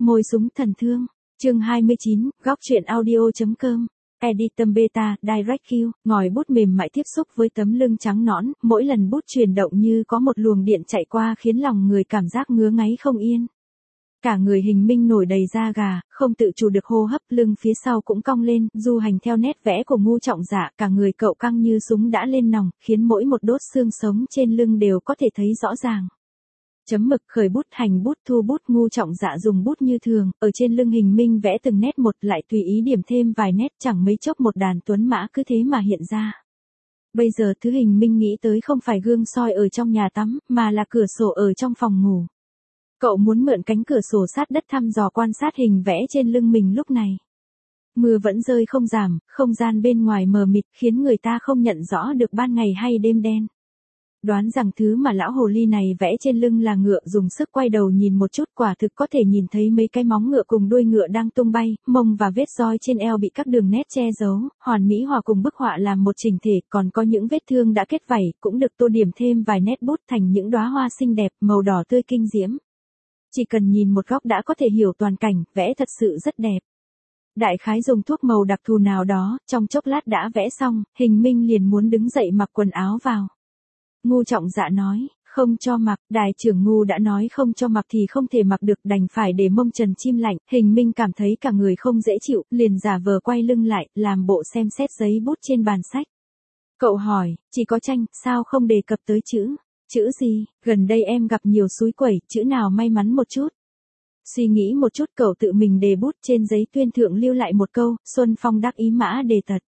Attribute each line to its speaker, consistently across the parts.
Speaker 1: Môi súng thần thương. Chương 29, góc truyện audio.com. Editum Beta, Direct Q, ngòi bút mềm mại tiếp xúc với tấm lưng trắng nõn, mỗi lần bút chuyển động như có một luồng điện chạy qua khiến lòng người cảm giác ngứa ngáy không yên. Cả người Hình Minh nổi đầy da gà, không tự chủ được hô hấp, lưng phía sau cũng cong lên, du hành theo nét vẽ của Ngu Trọng Dạ, cả người cậu căng như súng đã lên nòng, khiến mỗi một đốt xương sống trên lưng đều có thể thấy rõ ràng. Chấm mực, khởi bút, hành bút, thu bút. Ngu Trọng Dạ dùng bút như thường, ở trên lưng Hình Minh vẽ từng nét một, lại tùy ý điểm thêm vài nét, chẳng mấy chốc một đàn tuấn mã cứ thế mà hiện ra. Bây giờ thứ Hình Minh nghĩ tới không phải gương soi ở trong nhà tắm, mà là cửa sổ ở trong phòng ngủ. Cậu muốn mượn cánh cửa sổ sát đất thăm dò quan sát hình vẽ trên lưng mình lúc này. Mưa vẫn rơi không giảm, không gian bên ngoài mờ mịt khiến người ta không nhận rõ được ban ngày hay đêm đen. Đoán rằng thứ mà lão hồ ly này vẽ trên lưng là ngựa, dùng sức quay đầu nhìn một chút, quả thực có thể nhìn thấy mấy cái móng ngựa cùng đuôi ngựa đang tung bay, mông và vết roi trên eo bị các đường nét che giấu, hoàn mỹ hòa cùng bức họa làm một chỉnh thể, còn có những vết thương đã kết vảy, cũng được tô điểm thêm vài nét bút thành những đóa hoa xinh đẹp, màu đỏ tươi kinh diễm. Chỉ cần nhìn một góc đã có thể hiểu toàn cảnh, vẽ thật sự rất đẹp. Đại khái dùng thuốc màu đặc thù nào đó, trong chốc lát đã vẽ xong, Hình Minh liền muốn đứng dậy mặc quần áo vào. Ngu Trọng Dạ nói, không cho mặc, đại trưởng Ngu đã nói không cho mặc thì không thể mặc được, đành phải để mông trần chim lạnh. Hình Minh cảm thấy cả người không dễ chịu, liền giả vờ quay lưng lại, làm bộ xem xét giấy bút trên bàn sách. Cậu hỏi, chỉ có tranh, sao không đề cập tới chữ? Chữ gì? Gần đây em gặp nhiều xúi quẩy, chữ nào may mắn một chút? Suy nghĩ một chút, cậu tự mình đề bút trên giấy tuyên thượng lưu lại một câu, Xuân Phong đắc ý mã đề tật.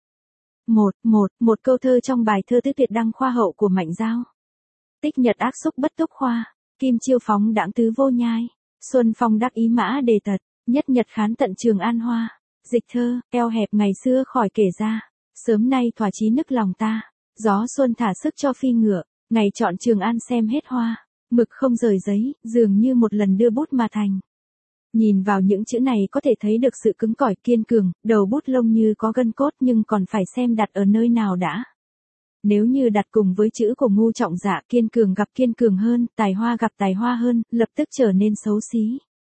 Speaker 1: Một câu thơ trong bài thơ tứ tuyệt đăng khoa hậu của Mạnh Giao. Tích nhật ác xúc bất túc khoa, kim chiêu phóng đãng tứ vô nhai, Xuân Phong đắc ý mã đề tật, nhất nhật khán tận trường an hoa. Dịch thơ, eo hẹp ngày xưa khỏi kể ra, sớm nay thỏa chí nức lòng ta, gió xuân thả sức cho phi ngựa, ngày chọn trường an xem hết hoa, mực không rời giấy, dường như một lần đưa bút mà thành. Nhìn vào những chữ này có thể thấy được sự cứng cỏi kiên cường, đầu bút lông như có gân cốt, nhưng còn phải xem đặt ở nơi nào đã. Nếu như đặt cùng với chữ của Ngu Trọng Dạ, kiên cường gặp kiên cường hơn, tài hoa gặp tài hoa hơn, lập tức trở nên xấu xí.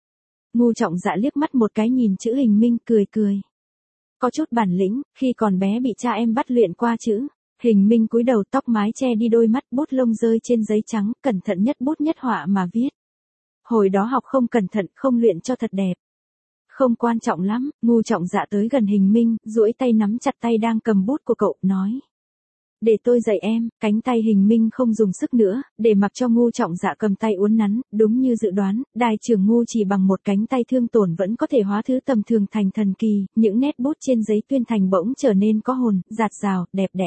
Speaker 1: Ngu Trọng Dạ liếc mắt một cái nhìn chữ Hình Minh, cười cười. Có chút bản lĩnh, khi còn bé bị cha em bắt luyện qua chữ. Hình Minh cúi đầu, tóc mái che đi đôi mắt, bút lông rơi trên giấy trắng, cẩn thận nhất bút nhất họa mà viết. Hồi đó học không cẩn thận, không luyện cho thật đẹp. Không quan trọng lắm. Ngu Trọng Dạ tới gần Hình Minh, duỗi tay nắm chặt tay đang cầm bút của cậu, nói. Để tôi dạy em. Cánh tay Hình Minh không dùng sức nữa, để mặc cho Ngu Trọng Dạ cầm tay uốn nắn, đúng như dự đoán, đại trưởng Ngu chỉ bằng một cánh tay thương tổn vẫn có thể hóa thứ tầm thường thành thần kỳ, những nét bút trên giấy tuyên thành bỗng trở nên có hồn, dạt dào, đẹp đẽ.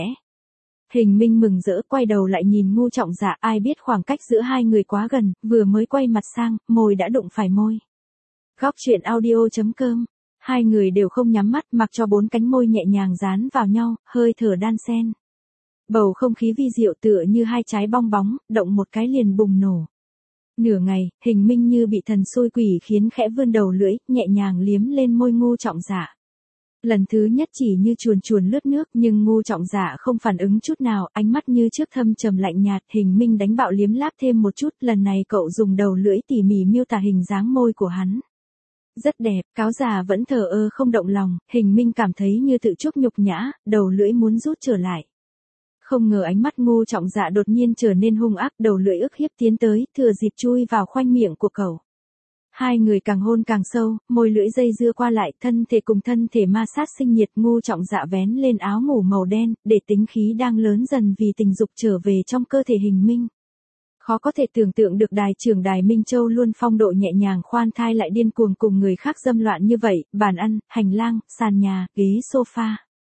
Speaker 1: Hình Minh mừng rỡ quay đầu lại nhìn Ngu Trọng Dạ, ai biết khoảng cách giữa hai người quá gần, vừa mới quay mặt sang, môi đã đụng phải môi. Góc truyện audio.com. Hai người đều không nhắm mắt, mặc cho bốn cánh môi nhẹ nhàng dán vào nhau, hơi thở đan xen. Bầu không khí vi diệu tựa như hai trái bong bóng, động một cái liền bùng nổ. Nửa ngày, Hình Minh như bị thần xui quỷ khiến khẽ vươn đầu lưỡi, nhẹ nhàng liếm lên môi Ngu Trọng Dạ. Lần thứ nhất chỉ như chuồn chuồn lướt nước, nhưng Ngu Trọng Dạ không phản ứng chút nào, ánh mắt như trước thâm trầm lạnh nhạt. Hình Minh đánh bạo liếm láp thêm một chút, lần này cậu dùng đầu lưỡi tỉ mỉ miêu tả hình dáng môi của hắn. Rất đẹp, cáo già vẫn thờ ơ không động lòng, Hình Minh cảm thấy như tự chuốc nhục nhã, đầu lưỡi muốn rút trở lại. Không ngờ ánh mắt Ngu Trọng Dạ đột nhiên trở nên hung ác, đầu lưỡi ức hiếp tiến tới, thừa dịp chui vào khoanh miệng của cậu. Hai người càng hôn càng sâu, môi lưỡi dây dưa qua lại, thân thể cùng thân thể ma sát sinh nhiệt. Ngu Trọng Dạ vén lên áo ngủ màu đen, để tính khí đang lớn dần vì tình dục trở về trong cơ thể Hình Minh. Khó có thể tưởng tượng được đài trưởng Đài Minh Châu luôn phong độ nhẹ nhàng khoan thai lại điên cuồng cùng người khác dâm loạn như vậy, bàn ăn, hành lang, sàn nhà, ghế sofa.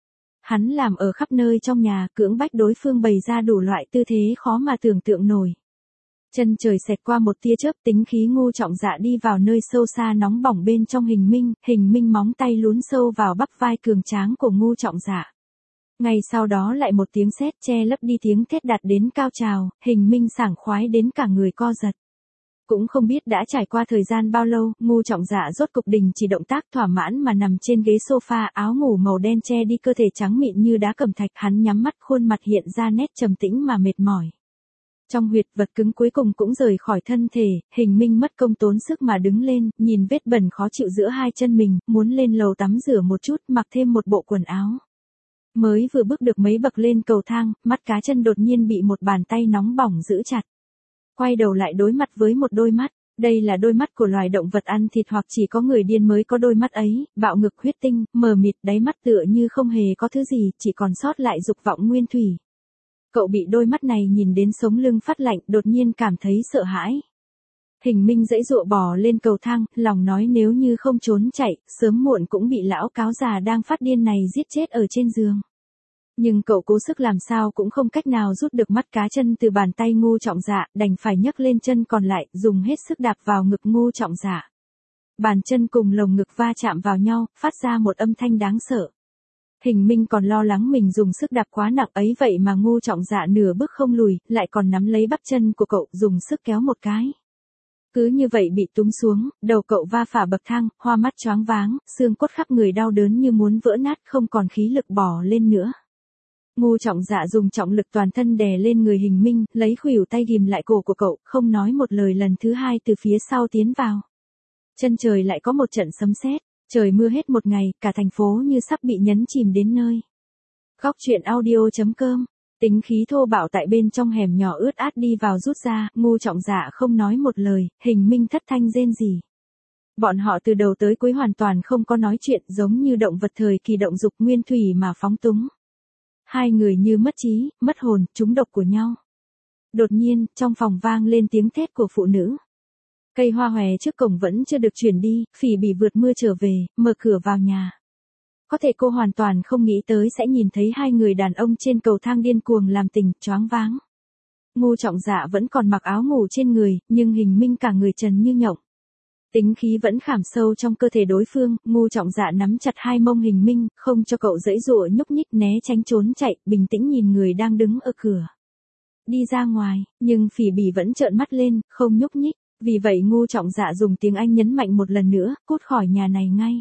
Speaker 1: Hắn làm ở khắp nơi trong nhà, cưỡng bách đối phương bày ra đủ loại tư thế khó mà tưởng tượng nổi. Chân trời xẹt qua một tia chớp, tính khí Ngu Trọng Dạ đi vào nơi sâu xa nóng bỏng bên trong Hình Minh móng tay lún sâu vào bắp vai cường tráng của Ngu Trọng Dạ. Ngay sau đó lại một tiếng sét che lấp đi tiếng thét đạt đến cao trào, Hình Minh sảng khoái đến cả người co giật. Cũng không biết đã trải qua thời gian bao lâu, Ngu Trọng Dạ rốt cục đình chỉ động tác thỏa mãn mà nằm trên ghế sofa, áo ngủ màu đen che đi cơ thể trắng mịn như đá cẩm thạch, hắn nhắm mắt, khuôn mặt hiện ra nét trầm tĩnh mà mệt mỏi. Trong huyệt vật cứng cuối cùng cũng rời khỏi thân thể, Hình Minh mất công tốn sức mà đứng lên, nhìn vết bẩn khó chịu giữa hai chân mình, muốn lên lầu tắm rửa một chút, mặc thêm một bộ quần áo. Mới vừa bước được mấy bậc lên cầu thang, mắt cá chân đột nhiên bị một bàn tay nóng bỏng giữ chặt. Quay đầu lại đối mặt với một đôi mắt, đây là đôi mắt của loài động vật ăn thịt hoặc chỉ có người điên mới có đôi mắt ấy, bạo ngực huyết tinh, mờ mịt, đáy mắt tựa như không hề có thứ gì, chỉ còn sót lại dục vọng nguyên thủy. Cậu bị đôi mắt này nhìn đến sống lưng phát lạnh, đột nhiên cảm thấy sợ hãi. Hình Minh giãy giụa bò lên cầu thang, lòng nói nếu như không trốn chạy, sớm muộn cũng bị lão cáo già đang phát điên này giết chết ở trên giường. Nhưng cậu cố sức làm sao cũng không cách nào rút được mắt cá chân từ bàn tay Ngô Trọng Dạ, đành phải nhấc lên chân còn lại, dùng hết sức đạp vào ngực Ngô Trọng Dạ. Bàn chân cùng lồng ngực va chạm vào nhau, phát ra một âm thanh đáng sợ. Hình Minh còn lo lắng mình dùng sức đạp quá nặng ấy vậy mà Ngô Trọng Dạ nửa bước không lùi, lại còn nắm lấy bắp chân của cậu, dùng sức kéo một cái. Cứ như vậy bị túm xuống, đầu cậu va phả bậc thang, hoa mắt choáng váng, xương cốt khắp người đau đớn như muốn vỡ nát, không còn khí lực bò lên nữa. Ngô Trọng Dạ dùng trọng lực toàn thân đè lên người Hình Minh, lấy khuỷu tay ghìm lại cổ của cậu, không nói một lời lần thứ hai từ phía sau tiến vào. Chân trời lại có một trận sấm sét, trời mưa hết một ngày, cả thành phố như sắp bị nhấn chìm đến nơi. Góc truyện audio.com. Tính khí thô bạo tại bên trong hẻm nhỏ ướt át đi vào rút ra, Ngô Trọng Dạ không nói một lời, Hình Minh thất thanh rên rỉ. Bọn họ từ đầu tới cuối hoàn toàn không có nói chuyện, giống như động vật thời kỳ động dục nguyên thủy mà phóng túng. Hai người như mất trí, mất hồn, trúng độc của nhau. Đột nhiên, trong phòng vang lên tiếng thét của phụ nữ. Cây hoa hòe trước cổng vẫn chưa được chuyển đi, Phỉ Bỉ vượt mưa trở về, mở cửa vào nhà. Có thể cô hoàn toàn không nghĩ tới sẽ nhìn thấy hai người đàn ông trên cầu thang điên cuồng làm tình, choáng váng. Ngô Trọng Dạ vẫn còn mặc áo ngủ trên người, nhưng Hình Minh cả người trần như nhộng. Tính khí vẫn khảm sâu trong cơ thể đối phương, Ngô Trọng Dạ nắm chặt hai mông Hình Minh, không cho cậu giãy giụa nhúc nhích né tránh trốn chạy, bình tĩnh nhìn người đang đứng ở cửa. Đi ra ngoài, nhưng Phỉ Bỉ vẫn trợn mắt lên, không nhúc nhích, vì vậy Ngô Trọng Dạ dùng tiếng Anh nhấn mạnh một lần nữa, cút khỏi nhà này ngay.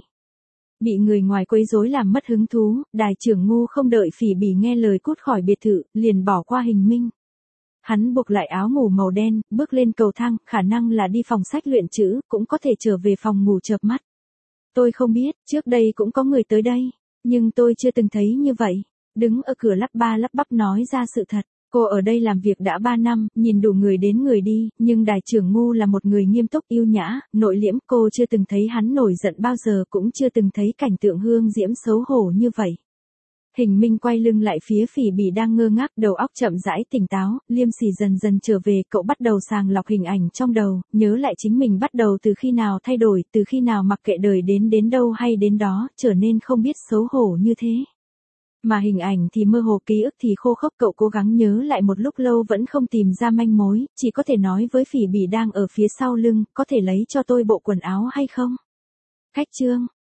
Speaker 1: Bị người ngoài quấy rối làm mất hứng thú, đài trưởng Ngô không đợi Phỉ Bỉ nghe lời cút khỏi biệt thự, liền bỏ qua Hình Minh. Hắn buộc lại áo ngủ màu đen, bước lên cầu thang, khả năng là đi phòng sách luyện chữ, cũng có thể trở về phòng ngủ chợp mắt. Tôi không biết, trước đây cũng có người tới đây, nhưng tôi chưa từng thấy như vậy. Đứng ở cửa lắp ba lắp bắp nói ra sự thật. Cô ở đây làm việc đã 3 năm, nhìn đủ người đến người đi, nhưng đài trưởng Ngô là một người nghiêm túc yêu nhã, nội liễm, cô chưa từng thấy hắn nổi giận bao giờ, cũng chưa từng thấy cảnh tượng hương diễm xấu hổ như vậy. Hình Minh quay lưng lại phía Phỉ Bỉ đang ngơ ngác, đầu óc chậm rãi tỉnh táo, liêm sỉ dần dần trở về, cậu bắt đầu sàng lọc hình ảnh trong đầu, nhớ lại chính mình bắt đầu từ khi nào thay đổi, từ khi nào mặc kệ đời đến đâu hay đến đó, trở nên không biết xấu hổ như thế. Mà hình ảnh thì mơ hồ, ký ức thì khô khốc, cậu cố gắng nhớ lại một lúc lâu vẫn không tìm ra manh mối, chỉ có thể nói với Phỉ Bỉ đang ở phía sau lưng, có thể lấy cho tôi bộ quần áo hay không? Khách chương.